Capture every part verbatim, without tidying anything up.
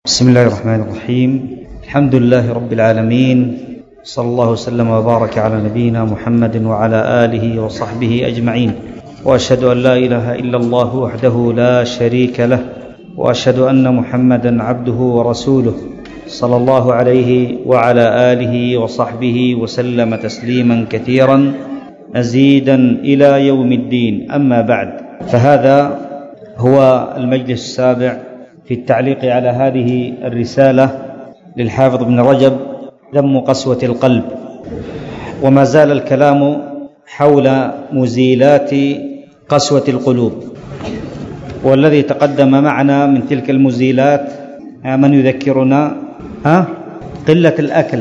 بسم الله الرحمن الرحيم. الحمد لله رب العالمين، صلى الله وسلم وبارك على نبينا محمد وعلى آله وصحبه أجمعين، وأشهد أن لا إله إلا الله وحده لا شريك له، وأشهد أن محمدا عبده ورسوله، صلى الله عليه وعلى آله وصحبه وسلم تسليما كثيرا مزيدا إلى يوم الدين. أما بعد، فهذا هو المجلس السابع في التعليق على هذه الرسالة للحافظ ابن رجب، ذم قسوة القلب، وما زال الكلام حول مزيلات قسوة القلوب. والذي تقدم معنا من تلك المزيلات من يذكرنا ها؟ قلة الأكل،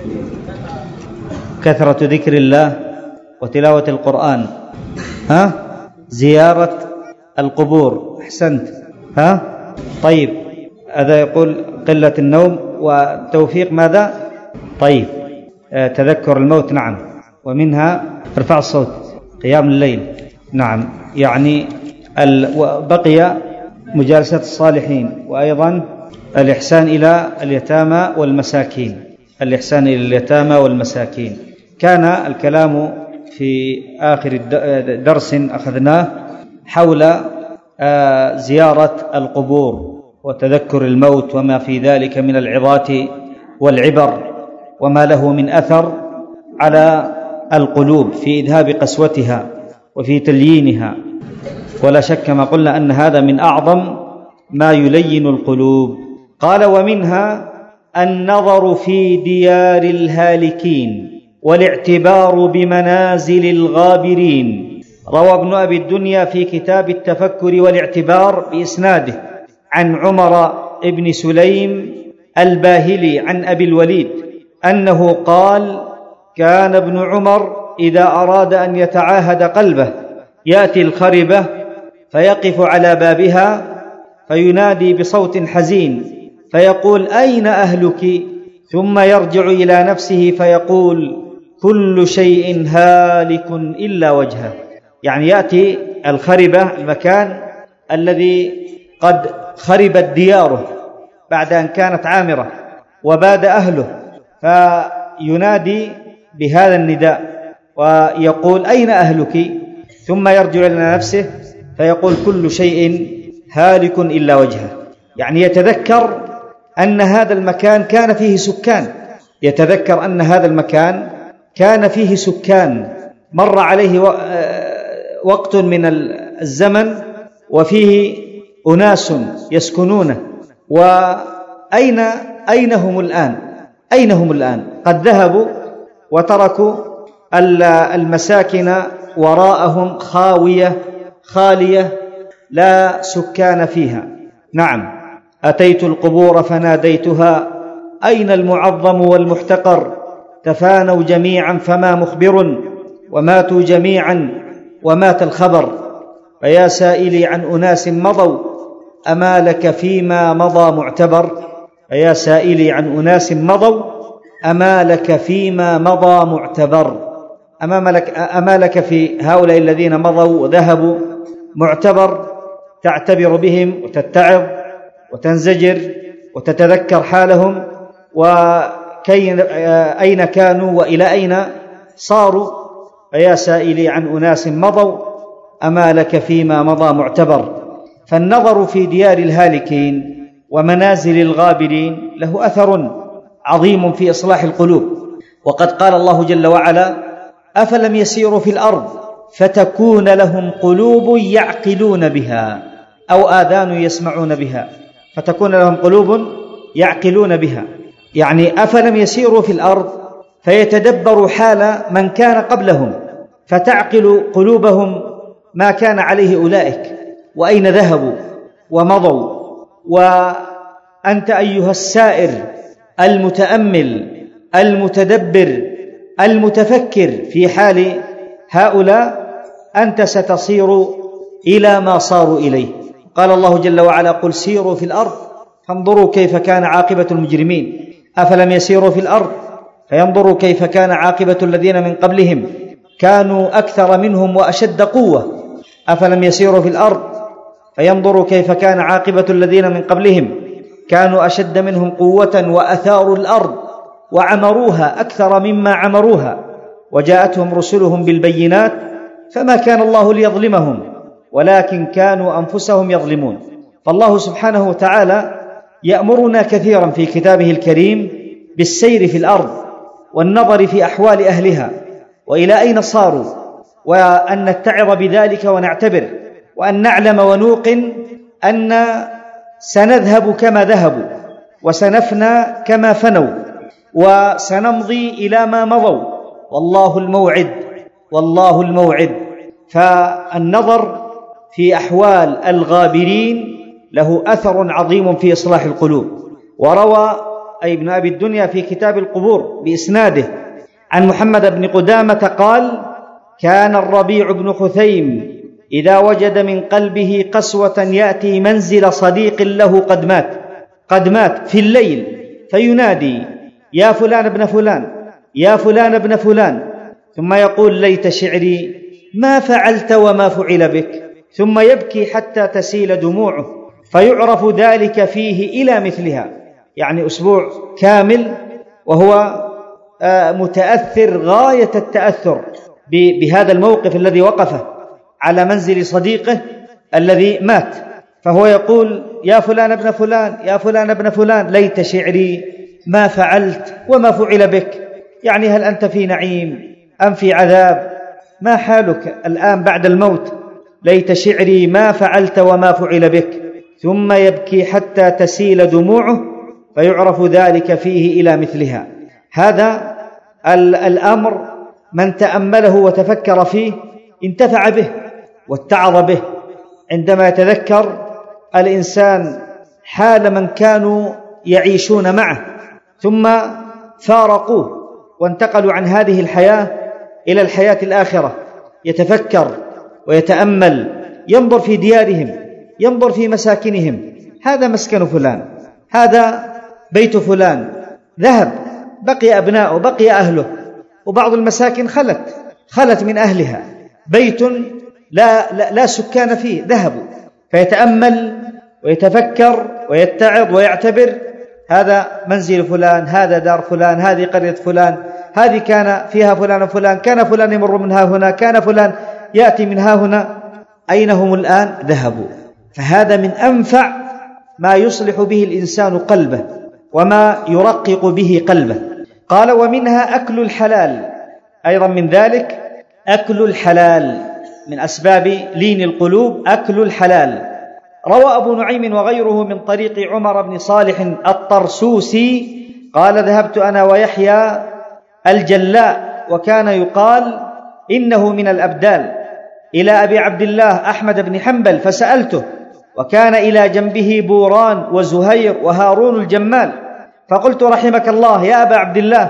كثرة ذكر الله وتلاوة القرآن، ها؟ زيارة القبور، أحسنت، ها؟ طيب، هذا يقول قلة النوم وتوفيق ماذا؟ طيب، آه تذكر الموت، نعم، ومنها ارفع الصوت، قيام الليل، نعم، يعني بقي مجالسة الصالحين، وأيضا الإحسان إلى اليتامى والمساكين، الإحسان إلى اليتامى والمساكين. كان الكلام في آخر درس أخذناه حول آه زيارة القبور وتذكر الموت وما في ذلك من العظات والعبر، وما له من أثر على القلوب في إذهاب قسوتها وفي تليينها. ولا شك ما قلنا أن هذا من أعظم ما يلين القلوب. قال: ومنها النظر في ديار الهالكين والاعتبار بمنازل الغابرين. روى ابن أبي الدنيا في كتاب التفكر والاعتبار بإسناده عن عمر بن سليم الباهلي عن أبي الوليد أنه قال: كان ابن عمر إذا أراد أن يتعاهد قلبه يأتي الخربة فيقف على بابها فينادي بصوت حزين فيقول: أين أهلك؟ ثم يرجع إلى نفسه فيقول: كل شيء هالك إلا وجهه. يعني يأتي الخربة، المكان الذي قد خربت دياره بعد أن كانت عامرة وباد أهله، فينادي بهذا النداء ويقول: أين أهلك؟ ثم يرجع إلى نفسه فيقول: كل شيء هالك إلا وجهه. يعني يتذكر أن هذا المكان كان فيه سكان، يتذكر أن هذا المكان كان فيه سكان، مر عليه وقت من الزمن وفيه أناس يسكنونه، وأين أين هم الآن؟ أين هم الآن؟ قد ذهبوا وتركوا المساكن وراءهم خاوية خالية لا سكان فيها. نعم، أتيت القبور فناديتها: أين المعظم والمحتقر؟ تفانوا جميعا فما مخبر، وماتوا جميعا ومات الخبر. فيا سائلي عن أناس مضوا، أما لك فيما مضى معتبر؟ فيا سائلي عن أناس مضوا، أما لك فيما مضى معتبر؟ أما لك, أما لك في هؤلاء الذين مضوا وذهبوا معتبر تعتبر بهم وتتعظ وتنزجر وتتذكر حالهم وكي أين كانوا وإلى أين صاروا؟ فيا سائلي عن أناس مضوا، أما لك فيما مضى معتبر. فالنظر في ديار الهالكين ومنازل الغابرين له أثر عظيم في إصلاح القلوب. وقد قال الله جل وعلا: أفلم يسيروا في الأرض فتكون لهم قلوب يعقلون بها أو آذان يسمعون بها، فتكون لهم قلوب يعقلون بها. يعني أفلم يسيروا في الأرض فيتدبروا حال من كان قبلهم فتعقل قلوبهم ما كان عليه أولئك وأين ذهبوا ومضوا. وأنت أيها السائر المتأمل المتدبر المتفكر في حال هؤلاء، أنت ستصير إلى ما صاروا إليه. قال الله جل وعلا: قل سيروا في الأرض فانظروا كيف كان عاقبة المجرمين. أفلم يسيروا في الأرض فينظروا كيف كان عاقبة الذين من قبلهم كانوا أكثر منهم وأشد قوة. أفلم يسيروا في الأرض فينظروا كيف كان عاقبة الذين من قبلهم كانوا أشد منهم قوة وأثاروا الأرض وعمروها أكثر مما عمروها، وجاءتهم رسلهم بالبينات، فما كان الله ليظلمهم ولكن كانوا أنفسهم يظلمون. فالله سبحانه وتعالى يأمرنا كثيرا في كتابه الكريم بالسير في الأرض والنظر في أحوال أهلها وإلى أين صاروا، وأن نتعظ بذلك ونعتبر، وأن نعلم ونوقن أن سنذهب كما ذهبوا وسنفنى كما فنوا وسنمضي إلى ما مضوا، والله الموعد والله الموعد. فالنظر في أحوال الغابرين له أثر عظيم في إصلاح القلوب. وروى أي ابن أبي الدنيا في كتاب القبور بإسناده عن محمد بن قدامة قال: كان الربيع بن خثيم إذا وجد من قلبه قسوة يأتي منزل صديق له قد مات قد مات في الليل فينادي: يا فلان ابن فلان، يا فلان ابن فلان، ثم يقول: ليت شعري ما فعلت وما فعل بك، ثم يبكي حتى تسيل دموعه، فيعرف ذلك فيه إلى مثلها. يعني أسبوع كامل وهو متأثر غاية التأثر بهذا الموقف الذي وقفه على منزل صديقه الذي مات، فهو يقول: يا فلان ابن فلان، يا فلان ابن فلان، ليت شعري ما فعلت وما فعل بك. يعني هل أنت في نعيم أم في عذاب؟ ما حالك الآن بعد الموت؟ ليت شعري ما فعلت وما فعل بك. ثم يبكي حتى تسيل دموعه فيعرف ذلك فيه إلى مثلها. هذا الأمر من تأمله وتفكر فيه انتفع به واتعظ به، عندما يتذكر الإنسان حال من كانوا يعيشون معه ثم فارقوه وانتقلوا عن هذه الحياة إلى الحياة الآخرة، يتفكر ويتأمل، ينظر في ديارهم، ينظر في مساكنهم: هذا مسكن فلان، هذا بيت فلان، ذهب، بقي أبناؤه، بقي أهله، وبعض المساكن خلت خلت من أهلها، بيت لا, لا, لا سكان فيه ذهبوا. فيتأمل ويتفكر ويتعظ ويعتبر: هذا منزل فلان، هذا دار فلان، هذه قرية فلان، هذه كان فيها فلان فلان، كان فلان يمر منها هنا، كان فلان يأتي منها هنا، أين هم الآن؟ ذهبوا. فهذا من أنفع ما يصلح به الإنسان قلبه وما يرقق به قلبه. قال: ومنها أكل الحلال، أيضا من ذلك أكل الحلال، من أسباب لين القلوب أكل الحلال. روى أبو نعيم وغيره من طريق عمر بن صالح الطرسوسي قال: ذهبت أنا ويحيى الجلاء، وكان يقال إنه من الأبدال، إلى أبي عبد الله أحمد بن حنبل فسألته، وكان إلى جنبه بوران وزهير وهارون الجمال، فقلت: رحمك الله يا أبا عبد الله،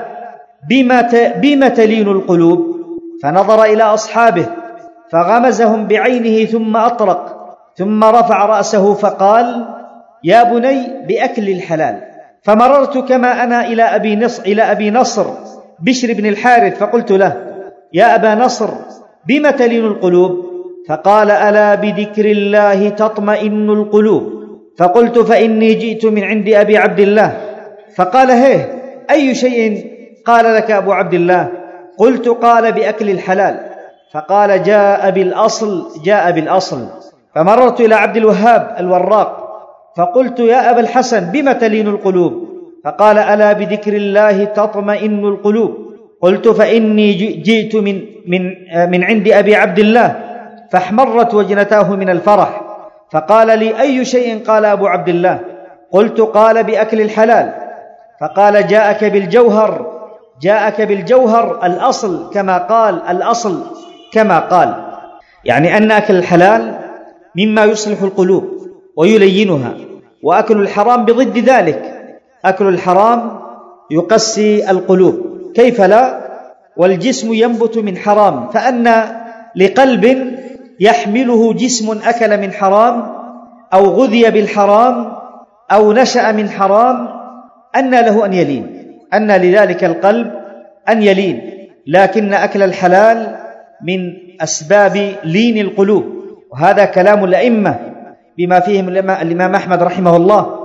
بما تلين القلوب؟ فنظر إلى أصحابه فغمزهم بعينه ثم أطرق، ثم رفع رأسه فقال: يا بني بأكل الحلال. فمررت كما أنا إلى أبي نصر, إلى أبي نصر بشر بن الحارث فقلت له: يا أبا نصر بما تلين القلوب؟ فقال: ألا بذكر الله تطمئن القلوب. فقلت: فإني جئت من عند أبي عبد الله. فقال: هيه، أي شيء قال لك أبو عبد الله؟ قلت: قال بأكل الحلال. فقال: جاء بالأصل جاء بالأصل. فمررت إلى عبد الوهاب الوراق فقلت: يا أبا الحسن بما تلين القلوب؟ فقال: ألا بذكر الله تطمئن القلوب. قلت: فإني جئت من, من, من عند أبي عبد الله. فاحمرت وجنتاه من الفرح. فقال لي: أي شيء قال أبو عبد الله؟ قلت: قال بأكل الحلال. فقال: جاءك بالجوهر جاءك بالجوهر الأصل كما قال الأصل كما قال. يعني أن أكل الحلال مما يصلح القلوب ويلينها، وأكل الحرام بضد ذلك. أكل الحرام يقسي القلوب، كيف لا؟ والجسم ينبت من حرام، فأن لقلب يحمله جسم أكل من حرام أو غذي بالحرام أو نشأ من حرام، أن له أن يلين، أن لذلك القلب أن يلين. لكن أكل الحلال من أسباب لين القلوب، وهذا كلام الأئمة بما فيهم الإمام أحمد رحمه الله،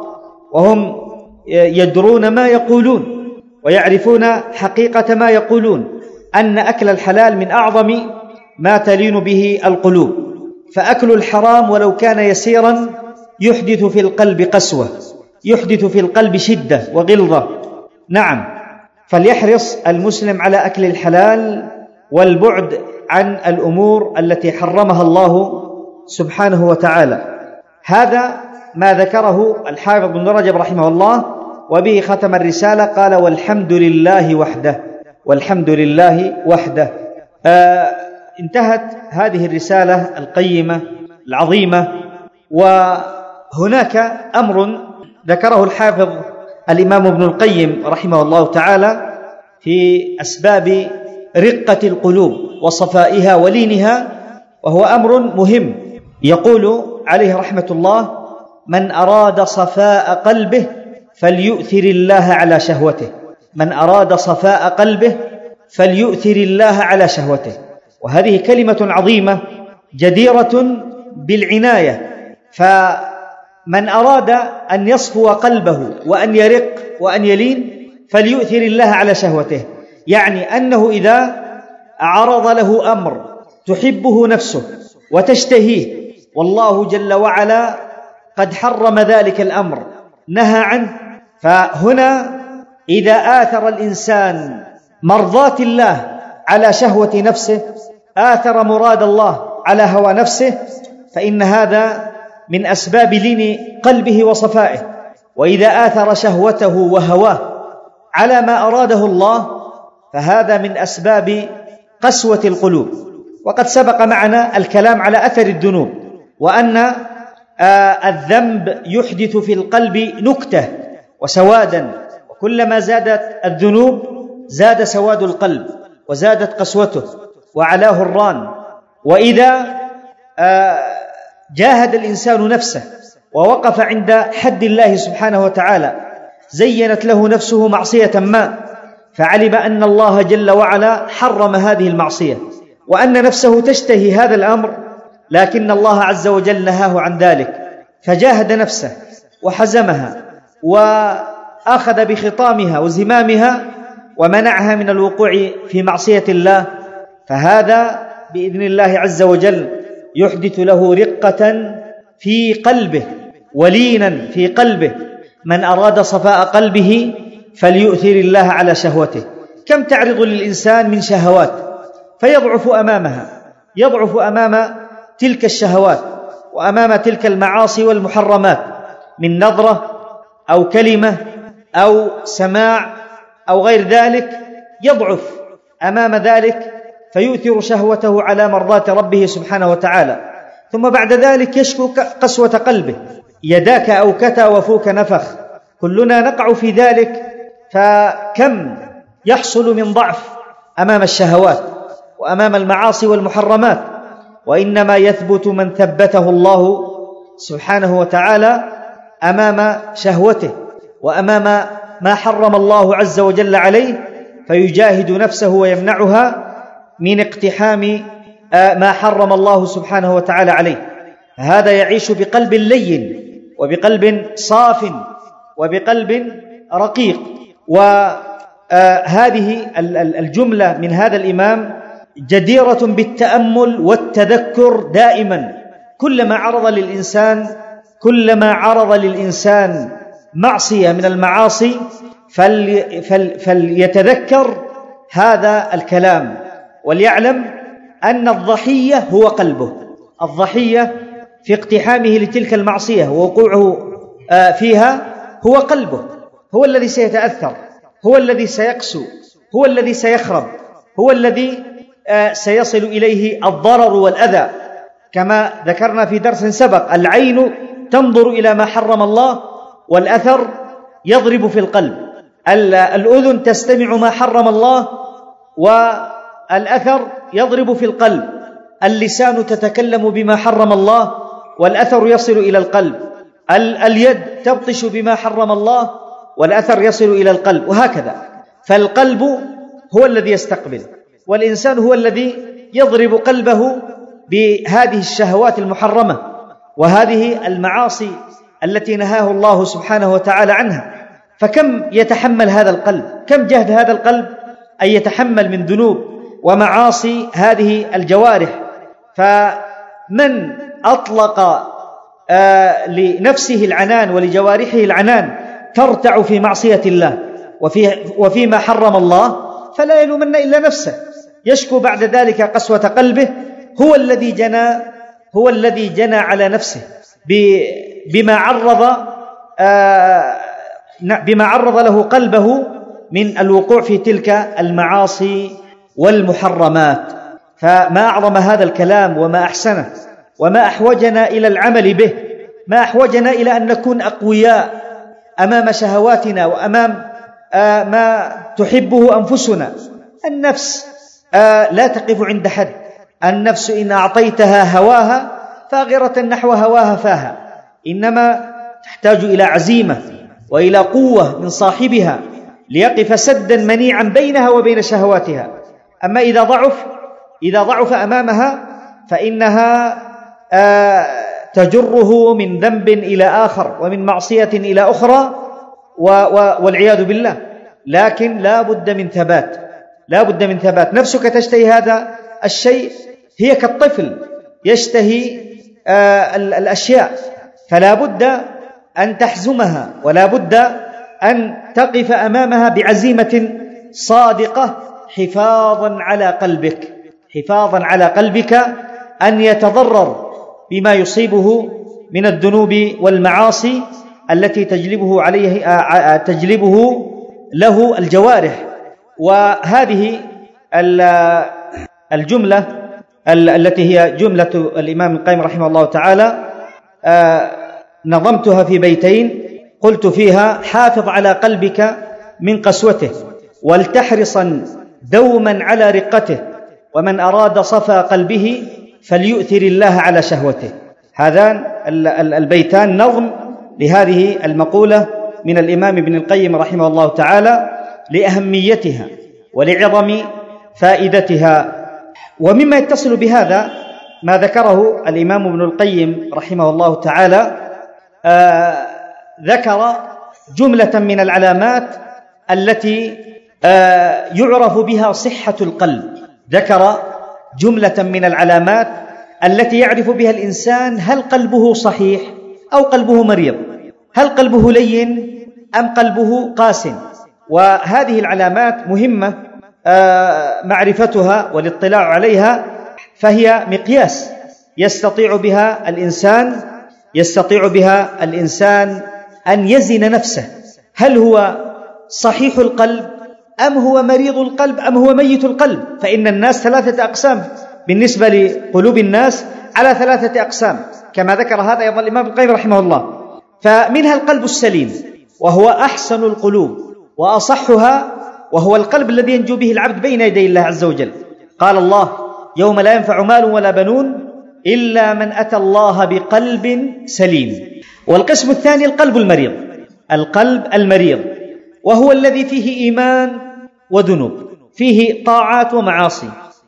وهم يدرون ما يقولون ويعرفون حقيقة ما يقولون، أن أكل الحلال من أعظم ما تلين به القلوب، فأكل الحرام ولو كان يسيرا يحدث في القلب قسوة، يحدث في القلب شدة وغلظة. نعم، فليحرص المسلم على أكل الحلال والبعد عن الأمور التي حرمها الله سبحانه وتعالى. هذا ما ذكره الحافظ بن رجب رحمه الله، وبه ختم الرسالة، قال: والحمد لله وحده، والحمد لله وحده. آه انتهت هذه الرسالة القيمة العظيمة. وهناك أمر ذكره الحافظ الإمام ابن القيم رحمه الله تعالى في أسباب رقة القلوب وصفائها ولينها، وهو أمر مهم. يقول عليه رحمة الله: من أراد صفاء قلبه فليؤثر الله على شهوته، من أراد صفاء قلبه فليؤثر الله على شهوته. وهذه كلمة عظيمة جديرة بالعناية. فمن أراد أن يصفو قلبه وأن يرق وأن يلين فليؤثر الله على شهوته، يعني أنه إذا عرض له أمر تحبه نفسه وتشتهيه والله جل وعلا قد حرم ذلك الأمر، نهى عنه، فهنا إذا آثر الإنسان مرضاة الله على شهوة نفسه، آثر مراد الله على هوى نفسه، فإن هذا من أسباب لين قلبه وصفائه. وإذا آثر شهوته وهواه على ما أراده الله فهذا من أسباب قسوة القلوب. وقد سبق معنا الكلام على أثر الذنوب، وأن آه الذنب يحدث في القلب نكتة وسوادا، وكلما زادت الذنوب زاد سواد القلب وزادت قسوته وعلاه الران. وإذا آه جاهد الإنسان نفسه ووقف عند حد الله سبحانه وتعالى، زينت له نفسه معصية ما، فعلم أن الله جل وعلا حرم هذه المعصية، وأن نفسه تشتهي هذا الأمر، لكن الله عز وجل نهاه عن ذلك، فجاهد نفسه وحزمها وأخذ بخطامها وزمامها ومنعها من الوقوع في معصية الله، فهذا بإذن الله عز وجل يحدث له رقة في قلبه ولينا في قلبه. من أراد صفاء قلبه فليؤثر الله على شهوته. كم تعرض للإنسان من شهوات فيضعف أمامها، يضعف أمام تلك الشهوات وأمام تلك المعاصي والمحرمات، من نظرة أو كلمة أو سماع أو غير ذلك، يضعف أمام ذلك فيؤثر شهوته على مرضاة ربه سبحانه وتعالى، ثم بعد ذلك يشكو قسوة قلبه. يداك أوكتا وفوك نفخ، كلنا نقع في ذلك. فكم يحصل من ضعف أمام الشهوات وأمام المعاصي والمحرمات، وإنما يثبت من ثبته الله سبحانه وتعالى أمام شهوته وأمام ما حرم الله عز وجل عليه، فيجاهد نفسه ويمنعها من اقتحام ما حرم الله سبحانه وتعالى عليه. هذا يعيش بقلب لين وبقلب صاف وبقلب رقيق. وهذه الجملة من هذا الإمام جديرة بالتأمل والتذكر دائما. كلما عرض للإنسان كلما عرض للإنسان معصية من المعاصي فلي فل فليتذكر هذا الكلام، وليعلم أن الضحية هو قلبه. الضحية في اقتحامه لتلك المعصية ووقوعه فيها هو قلبه، هو الذي سيتأثر، هو الذي سيقسو، هو الذي سيخرب، هو الذي سيصل إليه الضرر والأذى. كما ذكرنا في درس سبق، العين تنظر إلى ما حرم الله والأثر يضرب في القلب، الأذن تستمع ما حرم الله والأثر يضرب في القلب، اللسان تتكلم بما حرم الله والأثر يصل إلى القلب، اليد تبطش بما حرم الله والأثر يصل إلى القلب، وهكذا. فالقلب هو الذي يستقبل، والإنسان هو الذي يضرب قلبه بهذه الشهوات المحرمة وهذه المعاصي التي نهاه الله سبحانه وتعالى عنها. فكم يتحمل هذا القلب، كم جهد هذا القلب أن يتحمل من ذنوب ومعاصي هذه الجوارح. فمن أطلق آه لنفسه العنان ولجوارحه العنان ترتع في معصية الله وفي وفيما حرم الله فلا يلومن إلا نفسه، يشكو بعد ذلك قسوة قلبه. هو الذي جنى هو الذي جنى على نفسه بما عرض آه بما عرض له قلبه من الوقوع في تلك المعاصي والمحرمات. فما أعظم هذا الكلام وما أحسنه، وما أحوجنا إلى العمل به، ما أحوجنا إلى أن نكون أقوياء أمام شهواتنا وأمام آه ما تحبه أنفسنا. النفس آه لا تقف عند حد، النفس إن أعطيتها هواها فاغرة نحو هواها فاها، إنما تحتاج إلى عزيمة وإلى قوة من صاحبها ليقف سدا منيعا بينها وبين شهواتها. أما إذا ضعف إذا ضعف أمامها فإنها آه تجره من ذنب إلى آخر ومن معصية إلى أخرى والعياذ بالله. لكن لا بد من ثبات، لا بد من ثبات. نفسك تشتهي هذا الشيء، هي كالطفل يشتهي آه الأشياء، فلا بد أن تحزمها ولا بد أن تقف أمامها بعزيمة صادقة حفاظا على قلبك حفاظا على قلبك أن يتضرر بما يصيبه من الذنوب والمعاصي التي تجلبه عليه تجلبه له الجوارح. وهذه الجملة التي هي جملة الإمام القيم رحمه الله تعالى نظمتها في بيتين، قلت فيها: حافظ على قلبك من قسوته ولتحرصا دوما على رقته، ومن أراد صفا قلبه فليؤثر الله على شهوته. هذان البيتان نظم لهذه المقولة من الإمام ابن القيم رحمه الله تعالى لأهميتها ولعظم فائدتها. ومما يتصل بهذا ما ذكره الإمام ابن القيم رحمه الله تعالى، آه ذكر جملة من العلامات التي آه يعرف بها صحة القلب. ذكر جملة من العلامات التي يعرف بها الإنسان هل قلبه صحيح أو قلبه مريض، هل قلبه لين أم قلبه قاس. وهذه العلامات مهمة آه معرفتها والاطلاع عليها، فهي مقياس يستطيع بها الإنسان يستطيع بها الإنسان أن يزن نفسه، هل هو صحيح القلب أم هو مريض القلب أم هو ميت القلب. فإن الناس ثلاثة أقسام، بالنسبة لقلوب الناس على ثلاثة أقسام كما ذكر هذا أيضا الإمام القيم رحمه الله. فمنها القلب السليم وهو أحسن القلوب وأصحها، وهو القلب الذي ينجو به العبد بين يدي الله عز وجل. قال الله: يوم لا ينفع مال ولا بنون إلا من أتى الله بقلب سليم. والقسم الثاني القلب المريض، القلب المريض وهو الذي فيه إيمان وذنوب، فيه طاعات ومعاصي،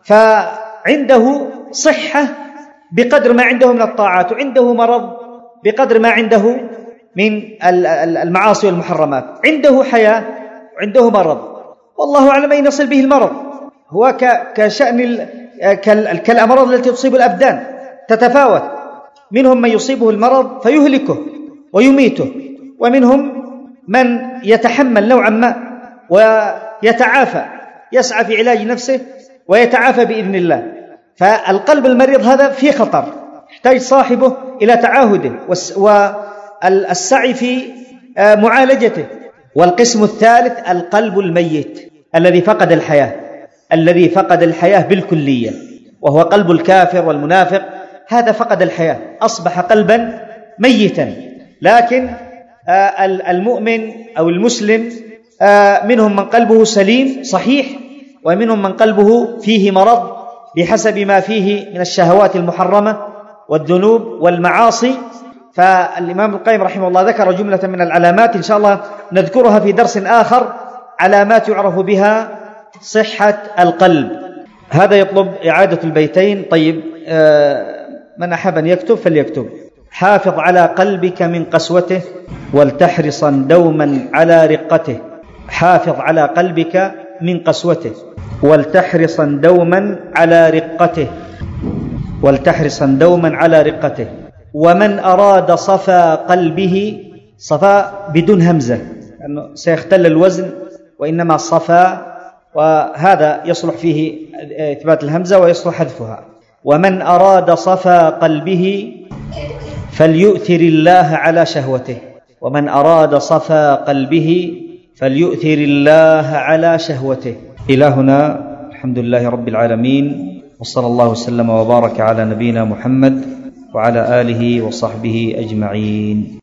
فعنده صحة بقدر ما عنده من الطاعات، وعنده مرض بقدر ما عنده من المعاصي والمحرمات، عنده حياة وعنده مرض، والله أعلم أين يصل به المرض. هو كشأن كالأمراض التي تصيب الأبدان تتفاوت، منهم من يصيبه المرض فيهلكه ويميته، ومنهم من يتحمل نوعا ما ويتعافى، يسعى في علاج نفسه ويتعافى بإذن الله. فالقلب المريض هذا فيه خطر، يحتاج صاحبه إلى تعاهده والسعي في معالجته. والقسم الثالث القلب الميت الذي فقد الحياة الذي فقد الحياة بالكلية، وهو قلب الكافر والمنافق. هذا فقد الحياة، أصبح قلبا ميتا. لكن المؤمن أو المسلم منهم من قلبه سليم صحيح، ومنهم من قلبه فيه مرض بحسب ما فيه من الشهوات المحرمة والذنوب والمعاصي. فالإمام القيم رحمه الله ذكر جملة من العلامات، إن شاء الله نذكرها في درس آخر، علامات يعرف بها صحة القلب. هذا يطلب إعادة البيتين. طيب، من أحب أن يكتب فليكتب. حافظ على قلبك من قسوته ولتحرصا دوما على رقته. حافظ على قلبك من قسوته ولتحرصا دوما على رقته ولتحرصا دوما على رقته. ومن أراد صفا قلبه، صفا بدون همزة لأنه سيختل الوزن، وإنما صفا، وهذا يصلح فيه إثبات الهمزة ويصلح حذفها. ومن أراد صفا قلبه فليؤثر الله على شهوته. ومن أراد صفا قلبه فليؤثر الله على شهوته. إلهنا الحمد لله رب العالمين، وصلى الله وسلم وبارك على نبينا محمد وعلى آله وصحبه أجمعين.